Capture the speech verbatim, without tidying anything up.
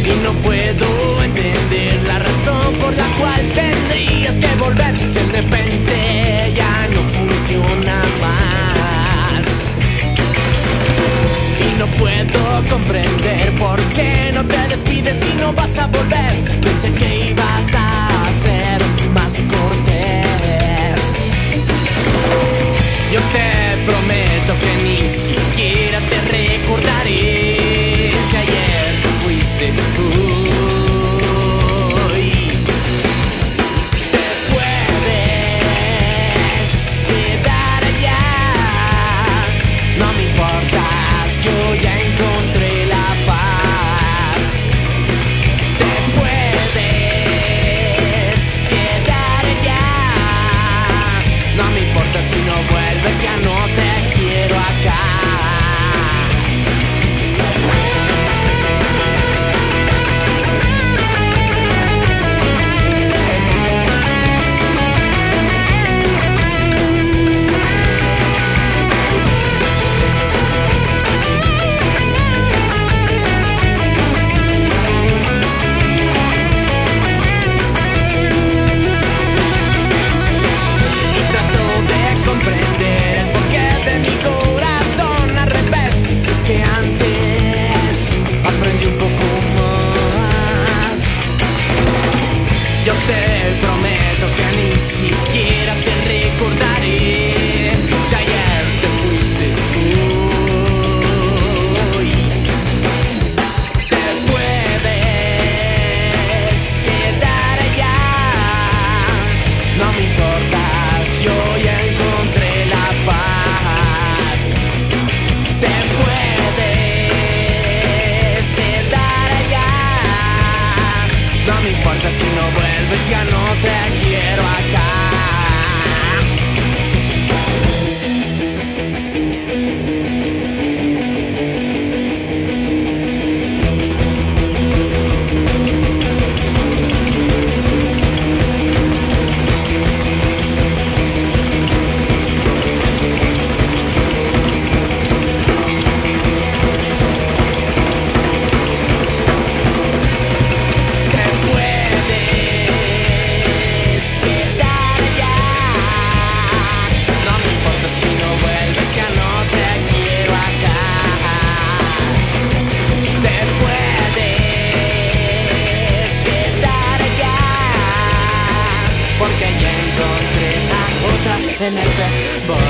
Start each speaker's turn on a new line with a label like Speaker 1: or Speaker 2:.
Speaker 1: y no puedo entender la razón por la cual tendrías que volver si de repente ya no funciona más. Y no puedo comprender por qué no te despides y no vas a volver. Pensé que ibas a ser más cortés. Yo te prometo que ni siquiera te recordaré si ayer te fuiste tú. Te puedes quedar allá, no me importa, yo ya encontré la paz. Te puedes quedar allá, no me importa si no vuelves, ya no te quiero acá. Yo te prometo que ni siquiera te recordaré si ayer te fuiste tú. Te puedes quedar allá, no me importa, yo ya encontré la paz. Te puedes quedar allá, no me importa si no vuelves, ya no te quiero acá. Porque ya encontré a otra en este bosque.